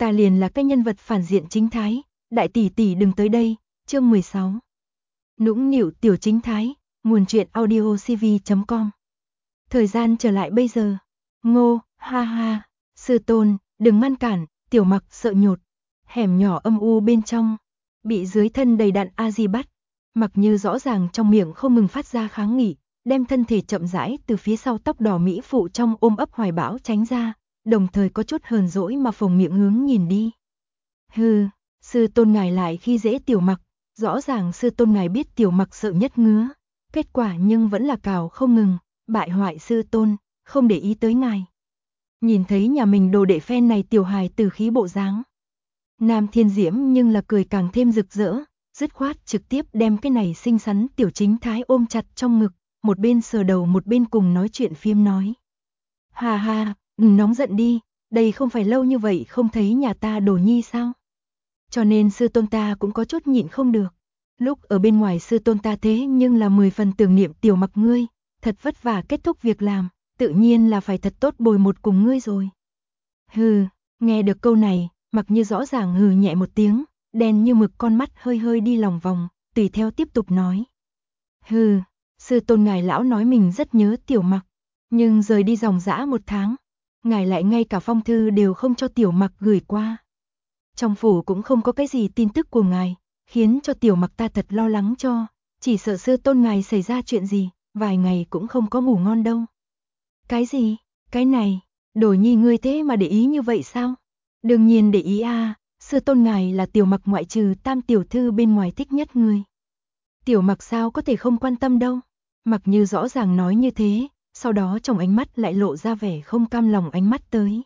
ta liền là cái nhân vật phản diện chính thái, đại tỷ tỷ đừng tới đây. Chương 16. Nũng nịu tiểu chính thái, nguồn truyện audiocv.com. Thời gian trở lại bây giờ. Ngô, ha ha, sư tôn, đừng ngăn cản, Tiểu Mặc sợ nhột. Hẻm nhỏ âm u bên trong, bị dưới thân đầy đặn a di bắt. Mặc Như rõ ràng trong miệng không ngừng phát ra kháng nghị, đem thân thể chậm rãi từ phía sau tóc đỏ mỹ phụ trong ôm ấp hoài bão tránh ra, đồng thời có chút hờn dỗi mà phồng miệng hướng nhìn đi. Hừ, sư tôn ngài lại khi dễ Tiểu Mặc, rõ ràng sư tôn ngài biết Tiểu Mặc sợ nhất ngứa, kết quả nhưng vẫn là cào không ngừng, bại hoại sư tôn, không để ý tới ngài. Nhìn thấy nhà mình đồ đệ phen này tiểu hài từ khí bộ dáng, Nam Thiên Diễm nhưng là cười càng thêm rực rỡ, dứt khoát trực tiếp đem cái này xinh xắn tiểu chính thái ôm chặt trong ngực, một bên sờ đầu một bên cùng nói chuyện phiếm nói. Hà hà, đừng nóng giận đi, đây không phải lâu như vậy không thấy nhà ta Đồ Nhi sao? Cho nên sư tôn ta cũng có chút nhịn không được. Lúc ở bên ngoài sư tôn ta thế nhưng là 10 phần tưởng niệm Tiểu Mặc ngươi, thật vất vả kết thúc việc làm, tự nhiên là phải thật tốt bồi một cùng ngươi rồi. Hừ, nghe được câu này, Mặc Như rõ ràng hừ nhẹ một tiếng, đen như mực con mắt hơi hơi đi lòng vòng, tùy theo tiếp tục nói. Hừ, sư tôn ngài lão nói mình rất nhớ Tiểu Mặc, nhưng rời đi dòng dã 1 tháng, ngài lại ngay cả phong thư đều không cho Tiểu Mặc gửi qua. Trong phủ cũng không có cái gì tin tức của ngài, khiến cho Tiểu Mặc ta thật lo lắng cho, chỉ sợ sư tôn ngài xảy ra chuyện gì, vài ngày cũng không có ngủ ngon đâu. Cái gì? Cái này, Đồ Nhi ngươi thế mà để ý như vậy sao? Đương nhiên để ý a, sư tôn ngài là Tiểu Mặc ngoại trừ Tam tiểu thư bên ngoài thích nhất ngươi. Tiểu Mặc sao có thể không quan tâm đâu? Mặc Như rõ ràng nói như thế, sau đó trong ánh mắt lại lộ ra vẻ không cam lòng ánh mắt tới.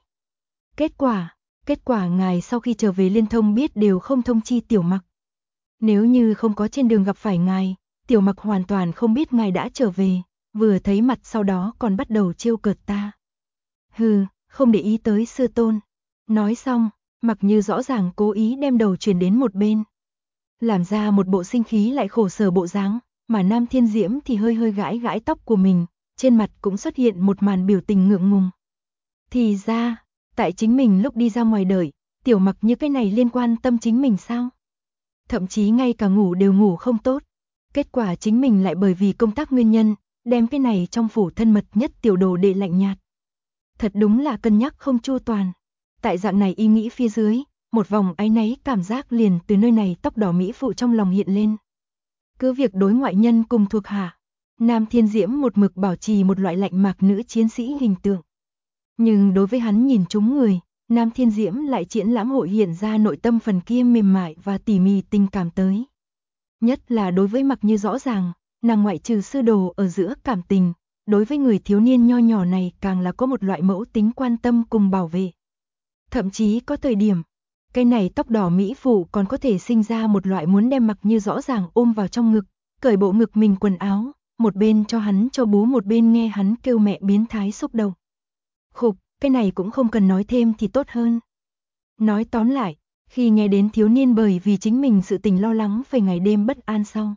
Kết quả ngài sau khi trở về Liên Thông biết đều không thông chi Tiểu Mặc. Nếu như không có trên đường gặp phải ngài, Tiểu Mặc hoàn toàn không biết ngài đã trở về, vừa thấy mặt sau đó còn bắt đầu trêu cợt ta. Hừ, không để ý tới sư tôn. Nói xong, Mặc Như rõ ràng cố ý đem đầu chuyển đến một bên, làm ra một bộ sinh khí lại khổ sở bộ dáng, mà Nam Thiên Diễm thì hơi hơi gãi gãi tóc của mình, trên mặt cũng xuất hiện một màn biểu tình ngượng ngùng. Thì ra, tại chính mình lúc đi ra ngoài đợi, Tiểu Mặc như cái này liên quan tâm chính mình sao? Thậm chí ngay cả ngủ đều ngủ không tốt. Kết quả chính mình lại bởi vì công tác nguyên nhân, đem cái này trong phủ thân mật nhất tiểu đồ đệ lạnh nhạt. Thật đúng là cân nhắc không chu toàn. Tại dạng này ý nghĩ phía dưới, một vòng áy náy cảm giác liền từ nơi này tóc đỏ mỹ phụ trong lòng hiện lên. Cứ việc đối ngoại nhân cùng thuộc hạ, Nam Thiên Diễm một mực bảo trì một loại lạnh mạc nữ chiến sĩ hình tượng. Nhưng đối với hắn nhìn trúng người, Nam Thiên Diễm lại triển lãm hội hiện ra nội tâm phần kia mềm mại và tỉ mỉ tình cảm tới. Nhất là đối với Mặc Như rõ ràng, nàng ngoại trừ sư đồ ở giữa cảm tình, đối với người thiếu niên nho nhỏ này càng là có một loại mẫu tính quan tâm cùng bảo vệ. Thậm chí có thời điểm, cái này tóc đỏ mỹ phụ còn có thể sinh ra một loại muốn đem Mặc Như rõ ràng ôm vào trong ngực, cởi bộ ngực mình quần áo, một bên cho hắn cho bú một bên nghe hắn kêu mẹ biến thái xúc động. Khục, cái này cũng không cần nói thêm thì tốt hơn. Nói tóm lại, khi nghe đến thiếu niên bởi vì chính mình sự tình lo lắng về ngày đêm bất an sau,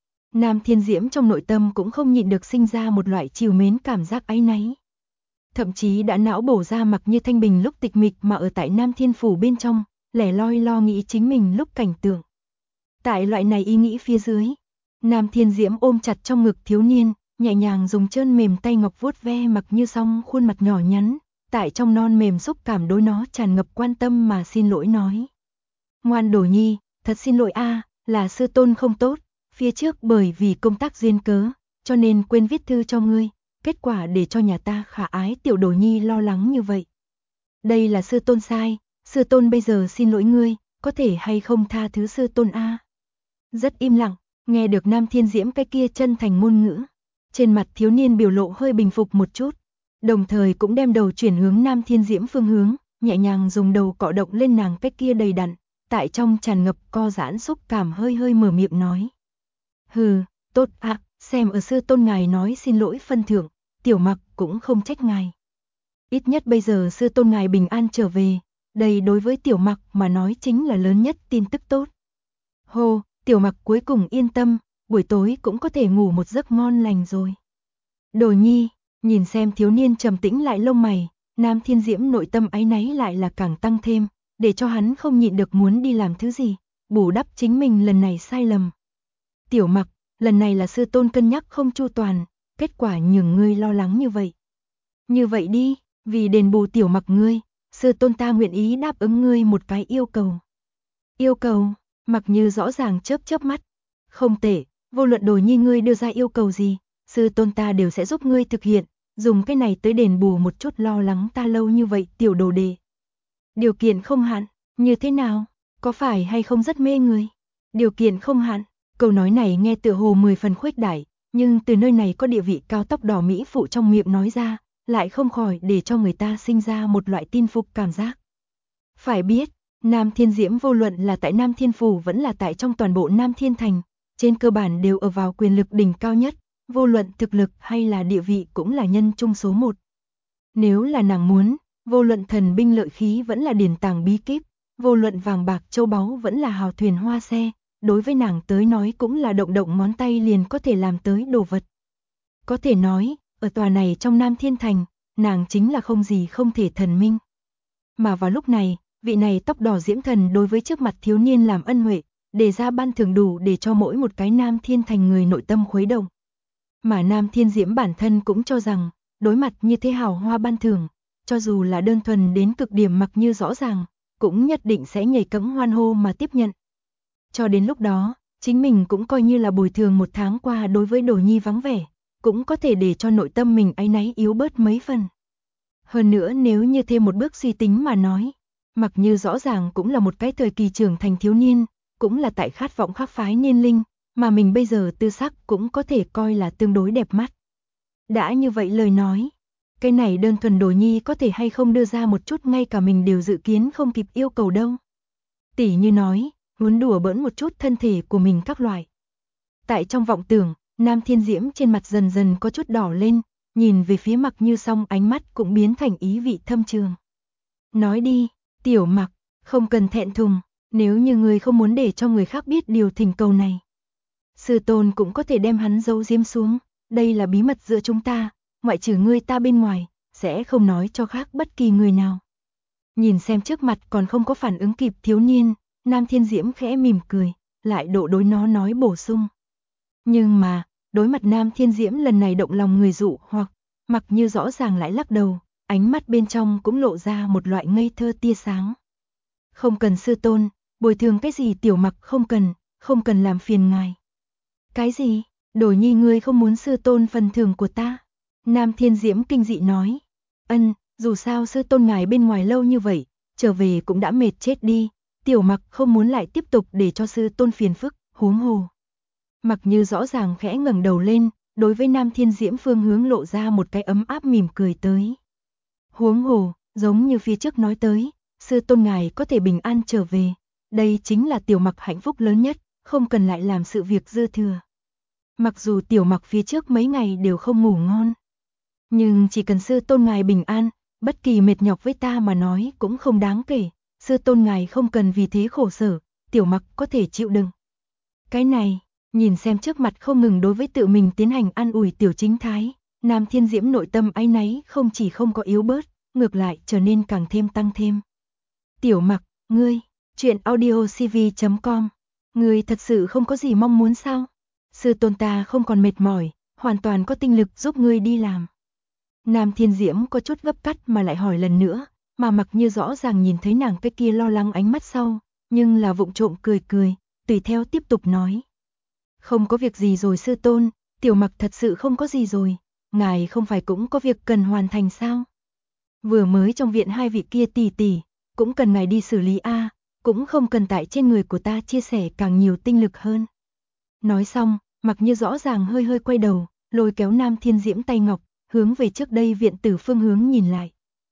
Nam Thiên Diễm trong nội tâm cũng không nhịn được sinh ra một loại trìu mến cảm giác áy náy. Thậm chí đã não bổ ra Mặc Như thanh bình lúc tịch mịch mà ở tại Nam Thiên Phủ bên trong, lẻ loi lo nghĩ chính mình lúc cảnh tượng. Tại loại này ý nghĩ phía dưới, Nam Thiên Diễm ôm chặt trong ngực thiếu niên, nhẹ nhàng dùng trơn mềm tay ngọc vuốt ve Mặc Như xong khuôn mặt nhỏ nhắn, tại trong non mềm xúc cảm đối nó tràn ngập quan tâm mà xin lỗi nói. Ngoan Đồ Nhi, thật xin lỗi a, là sư tôn không tốt, phía trước bởi vì công tác duyên cớ, cho nên quên viết thư cho ngươi, kết quả để cho nhà ta khả ái tiểu Đồ Nhi lo lắng như vậy. Đây là sư tôn sai, sư tôn bây giờ xin lỗi ngươi, có thể hay không tha thứ sư tôn a? Rất im lặng, nghe được Nam Thiên Diễm cái kia chân thành ngôn ngữ, trên mặt thiếu niên biểu lộ hơi bình phục một chút, đồng thời cũng đem đầu chuyển hướng Nam Thiên Diễm phương hướng, nhẹ nhàng dùng đầu cọ động lên nàng cái kia đầy đặn, tại trong tràn ngập co giãn xúc cảm hơi hơi mở miệng nói. Hừ, tốt ạ, xem ở sư tôn ngài nói xin lỗi phân thưởng, Tiểu Mặc cũng không trách ngài. Ít nhất bây giờ sư tôn ngài bình an trở về, đây đối với Tiểu Mặc mà nói chính là lớn nhất tin tức tốt. Hô, Tiểu Mặc cuối cùng yên tâm, buổi tối cũng có thể ngủ một giấc ngon lành rồi. Đồ Nhi, nhìn xem thiếu niên trầm tĩnh lại lông mày, Nam Thiên Diễm nội tâm áy náy lại là càng tăng thêm, để cho hắn không nhịn được muốn đi làm thứ gì, bù đắp chính mình lần này sai lầm. Tiểu Mặc, lần này là sư tôn cân nhắc không chu toàn, kết quả nhường ngươi lo lắng như vậy. Như vậy đi, vì đền bù Tiểu Mặc ngươi, sư tôn ta nguyện ý đáp ứng ngươi một cái yêu cầu. Yêu cầu? Mặc Như rõ ràng chớp mắt. Không tệ, vô luận Đồ Nhi ngươi đưa ra yêu cầu gì, sư tôn ta đều sẽ giúp ngươi thực hiện, dùng cái này tới đền bù một chút lo lắng ta lâu như vậy tiểu đồ đệ. Điều kiện không hạn, như thế nào? Có phải hay không rất mê người? Điều kiện không hạn, câu nói này nghe tựa hồ 10 phần khuếch đại, nhưng từ nơi này có địa vị cao tóc đỏ mỹ phụ trong miệng nói ra, lại không khỏi để cho người ta sinh ra một loại tin phục cảm giác. Phải biết, Nam Thiên Diễm vô luận là tại Nam Thiên Phủ vẫn là tại trong toàn bộ Nam Thiên Thành, trên cơ bản đều ở vào quyền lực đỉnh cao nhất, vô luận thực lực hay là địa vị cũng là nhân chung số 1. Nếu là nàng muốn, vô luận thần binh lợi khí vẫn là điển tàng bí kíp, vô luận vàng bạc châu báu vẫn là hào thuyền hoa xe, đối với nàng tới nói cũng là động động ngón tay liền có thể làm tới đồ vật. Có thể nói, ở tòa này trong Nam Thiên Thành, nàng chính là không gì không thể thần minh. Mà vào lúc này, vị này tóc đỏ diễm thần đối với trước mặt thiếu niên làm ân huệ, đề ra ban thưởng đủ để cho mỗi một cái Nam Thiên Thành người nội tâm khuấy động. Mà Nam Thiên Diễm bản thân cũng cho rằng, đối mặt như thế hào hoa ban thưởng, cho dù là đơn thuần đến cực điểm Mặc Như rõ ràng, cũng nhất định sẽ nhảy cẫng hoan hô mà tiếp nhận. Cho đến lúc đó, chính mình cũng coi như là bồi thường một tháng qua đối với Đồ Nhi vắng vẻ, cũng có thể để cho nội tâm mình áy náy yếu bớt mấy phần. Hơn nữa nếu như thêm một bước suy tính mà nói, Mặc Như rõ ràng cũng là một cái thời kỳ trưởng thành thiếu niên, cũng là tại khát vọng khắc phái niên linh, mà mình bây giờ tư sắc cũng có thể coi là tương đối đẹp mắt. Đã như vậy lời nói, cái này đơn thuần Đồ Nhi có thể hay không đưa ra một chút ngay cả mình đều dự kiến không kịp yêu cầu đâu. Tỉ như nói, muốn đùa bỡn một chút thân thể của mình các loại. Tại trong vọng tưởng, Nam Thiên Diễm trên mặt dần dần có chút đỏ lên, nhìn về phía Mặc Như xong ánh mắt cũng biến thành ý vị thâm trường. Nói đi, Tiểu Mặc, không cần thẹn thùng, nếu như người không muốn để cho người khác biết điều thỉnh cầu này. Sư tôn cũng có thể đem hắn giấu giếm xuống, đây là bí mật giữa chúng ta, ngoại trừ ngươi ta bên ngoài, sẽ không nói cho khác bất kỳ người nào. Nhìn xem trước mặt còn không có phản ứng kịp thiếu niên, Nam Thiên Diễm khẽ mỉm cười, lại độ đối nó nói bổ sung. Nhưng mà, đối mặt Nam Thiên Diễm lần này động lòng người dụ hoặc, Mặc Như rõ ràng lại lắc đầu, ánh mắt bên trong cũng lộ ra một loại ngây thơ tia sáng. Không cần sư tôn, bồi thường cái gì Tiểu Mặc không cần làm phiền ngài. Cái gì? Đồ Nhi ngươi không muốn sư tôn phần thưởng của ta? Nam Thiên Diễm kinh dị nói. Dù sao sư tôn ngài bên ngoài lâu như vậy, trở về cũng đã mệt chết đi, Tiểu Mặc không muốn lại tiếp tục để cho sư tôn phiền phức, huống hồ. Mặc Như rõ ràng khẽ ngẩng đầu lên, đối với Nam Thiên Diễm phương hướng lộ ra một cái ấm áp mỉm cười tới. Huống hồ, giống như phía trước nói tới, sư tôn ngài có thể bình an trở về, đây chính là Tiểu Mặc hạnh phúc lớn nhất, không cần lại làm sự việc dư thừa. Mặc dù Tiểu Mặc phía trước mấy ngày đều không ngủ ngon, nhưng chỉ cần sư tôn ngài bình an, bất kỳ mệt nhọc với ta mà nói cũng không đáng kể, sư tôn ngài không cần vì thế khổ sở, Tiểu Mặc có thể chịu đựng. Cái này, nhìn xem trước mặt không ngừng đối với tự mình tiến hành an ủi Tiểu Chính Thái, Nam Thiên Diễm nội tâm áy náy không chỉ không có yếu bớt, ngược lại trở nên càng thêm tăng thêm. Tiểu Mặc, ngươi, chuyện audiocv.com, ngươi thật sự không có gì mong muốn sao? Sư tôn ta không còn mệt mỏi, hoàn toàn có tinh lực giúp ngươi đi làm. Nam Thiên Diễm có chút gấp cắt mà lại hỏi lần nữa, mà Mặc Như rõ ràng nhìn thấy nàng cái kia lo lắng ánh mắt sau, nhưng là vụng trộm cười cười, tùy theo tiếp tục nói. Không có việc gì rồi sư tôn, Tiểu Mặc thật sự không có gì rồi, ngài không phải cũng có việc cần hoàn thành sao? Vừa mới trong viện hai vị kia tỷ tỷ, cũng cần ngài đi xử lý a, cũng không cần tại trên người của ta chia sẻ càng nhiều tinh lực hơn. Nói xong, Mặc Như rõ ràng hơi hơi quay đầu, lôi kéo Nam Thiên Diễm tay ngọc, hướng về trước đây viện tử phương hướng nhìn lại.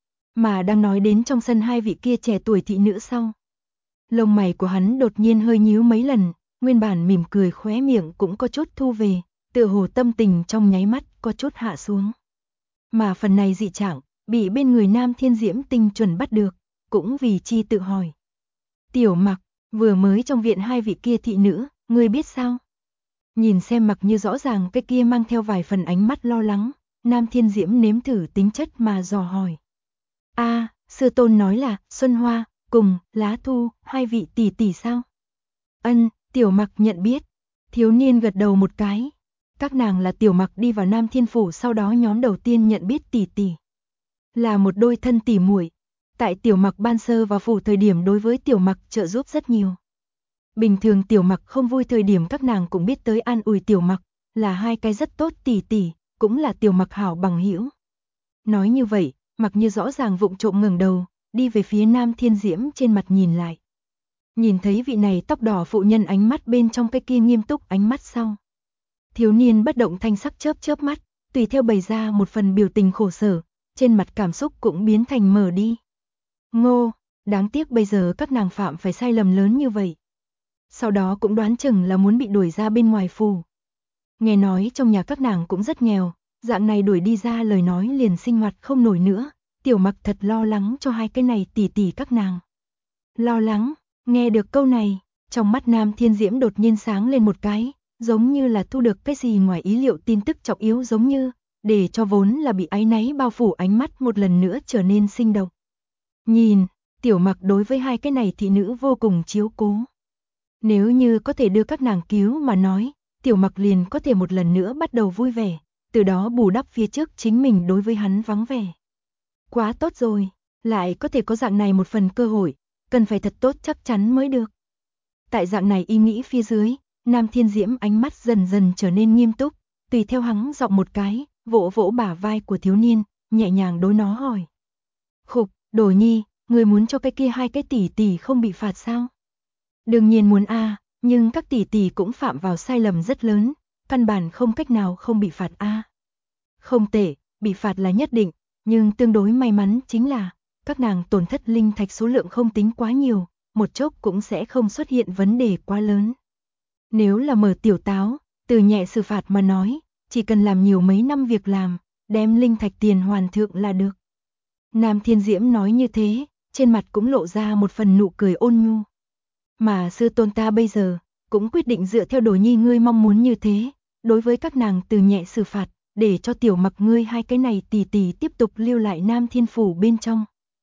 Mà đang nói đến trong sân hai vị kia trẻ tuổi thị nữ sau. Lông mày của hắn đột nhiên hơi nhíu mấy lần, nguyên bản mỉm cười khóe miệng cũng có chút thu về, tựa hồ tâm tình trong nháy mắt có chút hạ xuống. Mà phần này dị trạng, bị bên người Nam Thiên Diễm tinh chuẩn bắt được, cũng vì chi tự hỏi. Tiểu Mặc, vừa mới trong viện hai vị kia thị nữ, ngươi biết sao? Nhìn xem Mặc Như rõ ràng cái kia mang theo vài phần ánh mắt lo lắng, Nam Thiên Diễm nếm thử tính chất mà dò hỏi. Sư tôn nói là Xuân Hoa, cùng Lá Thu, hai vị tỷ tỷ sao? Ân, Tiểu Mặc nhận biết. Thiếu niên gật đầu một cái. Các nàng là Tiểu Mặc đi vào Nam Thiên Phủ sau đó nhóm đầu tiên nhận biết tỷ tỷ. Là một đôi thân tỷ muội. Tại Tiểu Mặc ban sơ vào phủ thời điểm đối với Tiểu Mặc trợ giúp rất nhiều. Bình thường Tiểu Mặc không vui thời điểm các nàng cũng biết tới an ủi Tiểu Mặc, là hai cái rất tốt tỷ tỷ, cũng là Tiểu Mặc hảo bằng hữu. Nói như vậy, Mặc Như rõ ràng vụng trộm ngẩng đầu, đi về phía Nam Thiên Diễm trên mặt nhìn lại. Nhìn thấy vị này tóc đỏ phụ nhân ánh mắt bên trong cái kia nghiêm túc ánh mắt sau. Thiếu niên bất động thanh sắc chớp chớp mắt, tùy theo bày ra một phần biểu tình khổ sở, trên mặt cảm xúc cũng biến thành mờ đi. Ngô, đáng tiếc bây giờ các nàng phạm phải sai lầm lớn như vậy. Sau đó cũng đoán chừng là muốn bị đuổi ra bên ngoài phủ. Nghe nói trong nhà các nàng cũng rất nghèo, dạng này đuổi đi ra lời nói liền sinh hoạt không nổi nữa, Tiểu Mặc thật lo lắng cho hai cái này tỷ tỷ các nàng. Lo lắng, nghe được câu này, trong mắt Nam Thiên Diễm đột nhiên sáng lên một cái, giống như là thu được cái gì ngoài ý liệu tin tức trọng yếu giống như, để cho vốn là bị áy náy bao phủ ánh mắt một lần nữa trở nên sinh động. Nhìn, Tiểu Mặc đối với hai cái này thị nữ vô cùng chiếu cố. Nếu như có thể đưa các nàng cứu mà nói, Tiểu Mặc liền có thể một lần nữa bắt đầu vui vẻ, từ đó bù đắp phía trước chính mình đối với hắn vắng vẻ. Quá tốt rồi, lại có thể có dạng này một phần cơ hội, cần phải thật tốt chắc chắn mới được. Tại dạng này ý nghĩ phía dưới, Nam Thiên Diễm ánh mắt dần dần trở nên nghiêm túc, tùy theo hắn giọng một cái, vỗ vỗ bả vai của thiếu niên, nhẹ nhàng đối nó hỏi. Khục, Đồ Nhi, người muốn cho cái kia hai cái tỷ tỷ không bị phạt sao? Đương nhiên muốn a, nhưng các tỷ tỷ cũng phạm vào sai lầm rất lớn, căn bản không cách nào không bị phạt a. Không tệ, bị phạt là nhất định, nhưng tương đối may mắn chính là các nàng tổn thất linh thạch số lượng không tính quá nhiều, một chốc cũng sẽ không xuất hiện vấn đề quá lớn. Nếu là mở tiểu táo, từ nhẹ xử phạt mà nói, chỉ cần làm nhiều mấy năm việc làm, đem linh thạch tiền hoàn thượng là được. Nam Thiên Diễm nói như thế, trên mặt cũng lộ ra một phần nụ cười ôn nhu. Mà sư tôn ta bây giờ, cũng quyết định dựa theo Đồ Nhi ngươi mong muốn như thế, đối với các nàng từ nhẹ xử phạt, để cho Tiểu Mặc ngươi hai cái này tỷ tỷ tiếp tục lưu lại Nam Thiên Phủ bên trong.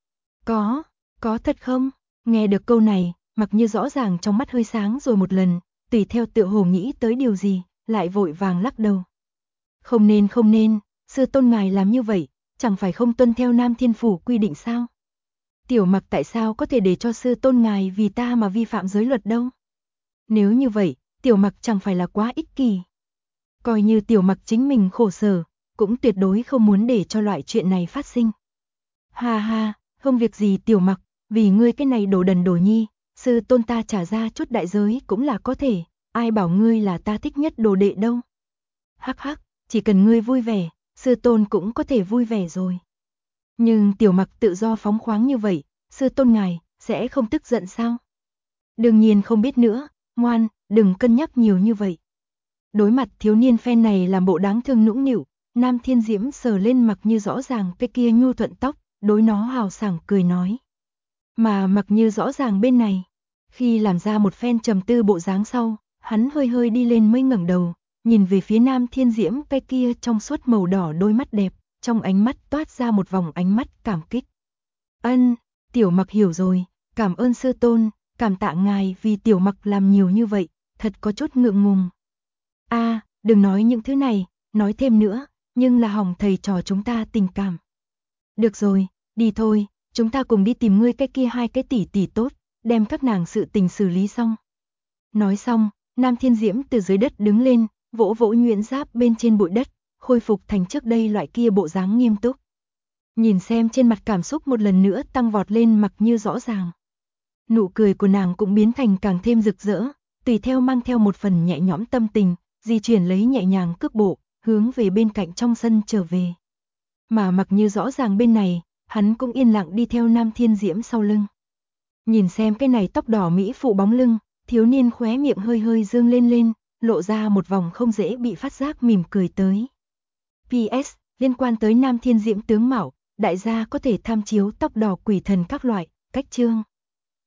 Có thật không? Nghe được câu này, Mặc Như rõ ràng trong mắt hơi sáng rồi một lần, tùy theo tựa hồ nghĩ tới điều gì, lại vội vàng lắc đầu. Không nên, sư tôn ngài làm như vậy, chẳng phải không tuân theo Nam Thiên Phủ quy định sao? Tiểu Mặc tại sao có thể để cho sư tôn ngài vì ta mà vi phạm giới luật đâu? Nếu như vậy, Tiểu Mặc chẳng phải là quá ích kỷ. Coi như Tiểu Mặc chính mình khổ sở, cũng tuyệt đối không muốn để cho loại chuyện này phát sinh. Ha ha, không việc gì Tiểu Mặc, vì ngươi cái này đồ đần Đồ Nhi, sư tôn ta trả ra chút đại giới cũng là có thể, ai bảo ngươi là ta thích nhất đồ đệ đâu. Hắc hắc, chỉ cần ngươi vui vẻ, sư tôn cũng có thể vui vẻ rồi. Nhưng Tiểu Mặc tự do phóng khoáng như vậy, sư tôn ngài sẽ không tức giận sao? Đương nhiên không biết nữa, ngoan, đừng cân nhắc nhiều như vậy. Đối mặt thiếu niên phen này làm bộ đáng thương nũng nịu, Nam Thiên Diễm sờ lên Mặc Như rõ ràng cái kia nhu thuận tóc, đối nó hào sảng cười nói. Mà Mặc Như rõ ràng bên này, khi làm ra một phen trầm tư bộ dáng sau, hắn hơi hơi đi lên mới ngẩng đầu, nhìn về phía Nam Thiên Diễm cái kia trong suốt màu đỏ đôi mắt đẹp, trong ánh mắt toát ra một vòng ánh mắt cảm kích. Ân, Tiểu Mặc hiểu rồi, cảm ơn sư tôn, cảm tạ ngài vì Tiểu Mặc làm nhiều như vậy, thật có chút ngượng ngùng. Đừng nói những thứ này, nói thêm nữa, nhưng là hỏng thầy trò chúng ta tình cảm. Được rồi, đi thôi, chúng ta cùng đi tìm ngươi cái kia hai cái tỷ tỷ tốt, đem các nàng sự tình xử lý xong. Nói xong, Nam Thiên Diễm từ dưới đất đứng lên, vỗ vỗ nhuyễn giáp bên trên bụi đất, khôi phục thành trước đây loại kia bộ dáng nghiêm túc. Nhìn xem trên mặt cảm xúc một lần nữa tăng vọt lên Mặc Như rõ ràng. Nụ cười của nàng cũng biến thành càng thêm rực rỡ, tùy theo mang theo một phần nhẹ nhõm tâm tình, di chuyển lấy nhẹ nhàng cước bộ, hướng về bên cạnh trong sân trở về. Mà Mặc Như rõ ràng bên này, hắn cũng yên lặng đi theo Nam Thiên Diễm sau lưng. Nhìn xem cái này tóc đỏ mỹ phụ bóng lưng, thiếu niên khóe miệng hơi hơi dương lên, lộ ra một vòng không dễ bị phát giác mỉm cười tới. PS, liên quan tới Nam Thiên Diễm tướng mạo, đại gia có thể tham chiếu tóc đỏ quỷ thần các loại, cách chương.